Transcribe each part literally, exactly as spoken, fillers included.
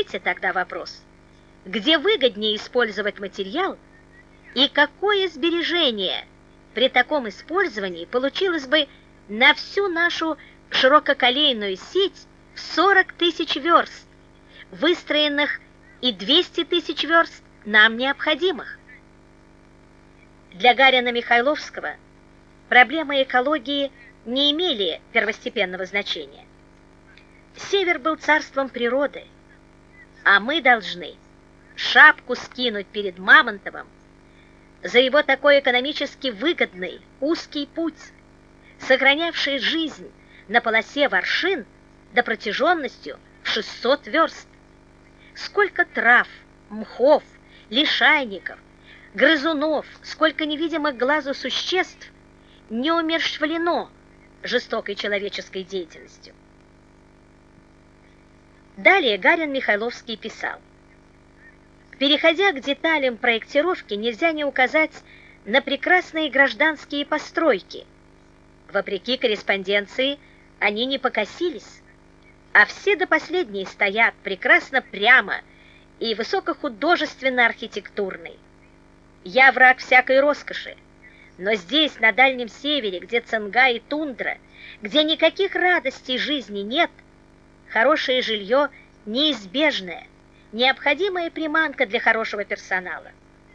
Решите тогда вопрос, где выгоднее использовать материал и какое сбережение при таком использовании получилось бы на всю нашу ширококолейную сеть в сорок тысяч верст, выстроенных и двести тысяч верст нам необходимых. Для Гарина Михайловского проблемы экологии не имели первостепенного значения. Север был царством природы, а мы должны шапку скинуть перед Мамонтовым за его такой экономически выгодный узкий путь, сохранявший жизнь на полосе воршин до протяженностью в шестьсот верст. Сколько трав, мхов, лишайников, грызунов, сколько невидимых глазу существ не умерщвлено жестокой человеческой деятельностью. Далее Гарин Михайловский писал: переходя к деталям проектировки, нельзя не указать на прекрасные гражданские постройки. Вопреки корреспонденции, они не покосились, а все до последней стоят прекрасно прямо и высокохудожественно-архитектурные. Я враг всякой роскоши, но здесь, на Дальнем Севере, где цинга и тундра, где никаких радостей жизни нет, хорошее жилье неизбежное, необходимая приманка для хорошего персонала.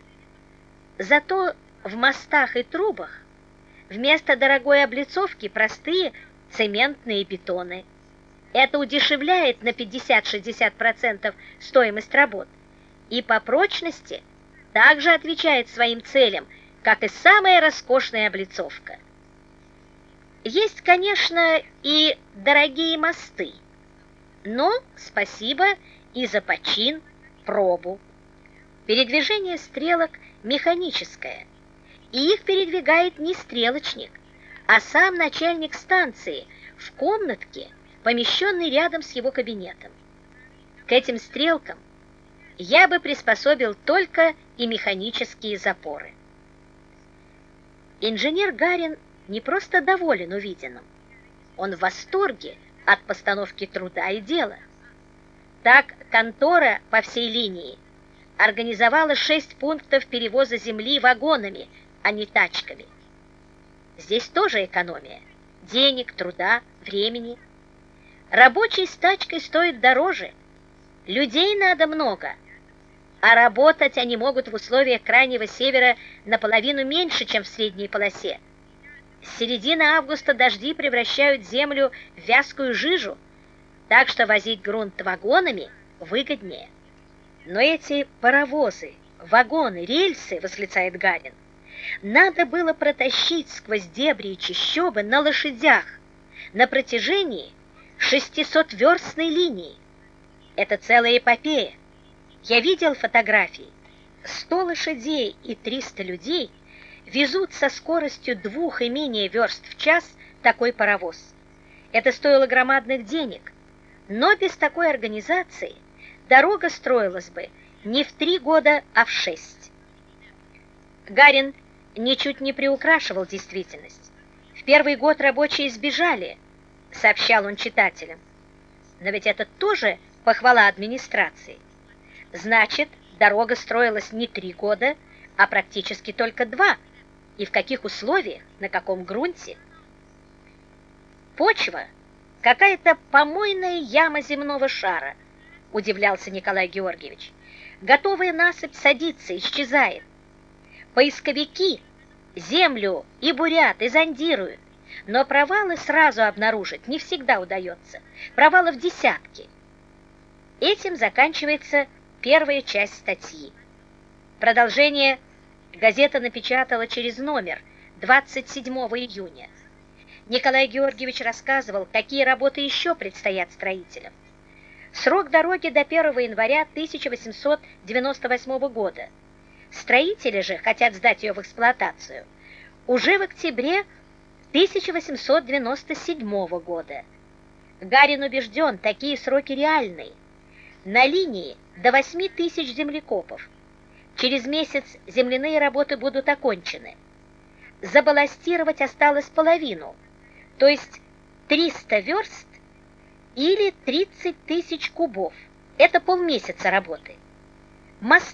Зато в мостах и трубах вместо дорогой облицовки простые цементные бетоны. Это удешевляет на пятьдесят-шестьдесят процентов стоимость работ и по прочности также отвечает своим целям, как и самая роскошная облицовка. Есть, конечно, и дорогие мосты, но спасибо и за почин, пробу. Передвижение стрелок механическое, и их передвигает не стрелочник, а сам начальник станции в комнатке, помещенной рядом с его кабинетом. К этим стрелкам я бы приспособил только и механические запоры. Инженер Гарин не просто доволен увиденным, он в восторге от постановки труда и дела. Так контора по всей линии организовала шесть пунктов перевоза земли вагонами, а не тачками. Здесь тоже экономия денег, труда, времени. Рабочий с тачкой стоит дороже, людей надо много, а работать они могут в условиях Крайнего Севера наполовину меньше, чем в средней полосе. С середины августа дожди превращают землю в вязкую жижу, так что возить грунт вагонами выгоднее. Но эти паровозы, вагоны, рельсы, восклицает Гарин, надо было протащить сквозь дебри и чащобы на лошадях на протяжении шестисотверстной линии. Это целая эпопея. Я видел фотографии. Сто лошадей и триста людей везут со скоростью двух и менее верст в час такой паровоз. Это стоило громадных денег, но без такой организации дорога строилась бы не в три года, а в шесть. Гарин ничуть не приукрашивал действительность. В первый год рабочие сбежали, сообщал он читателям. Но ведь это тоже похвала администрации. Значит, дорога строилась не три года, а практически только два. И в каких условиях, на каком грунте? Почва – какая-то помойная яма земного шара, удивлялся Николай Георгиевич. Готовая насыпь садится, исчезает. Поисковики землю и бурят, и зондируют, но провалы сразу обнаружить не всегда удается. Провалов десятки. Этим заканчивается первая часть статьи. Продолжение газета напечатала через номер двадцать седьмого июня. Николай Георгиевич рассказывал, какие работы еще предстоят строителям. Срок дороги до первого января тысяча восемьсот девяносто восьмого года. Строители же хотят сдать ее в эксплуатацию уже в октябре тысяча восемьсот девяносто седьмого года. Гарин убежден, такие сроки реальные. На линии до восьми тысяч землекопов. Через месяц земляные работы будут окончены. Забалластировать осталось половину, то есть триста верст или тридцать тысяч кубов. Это полмесяца работы. Мосты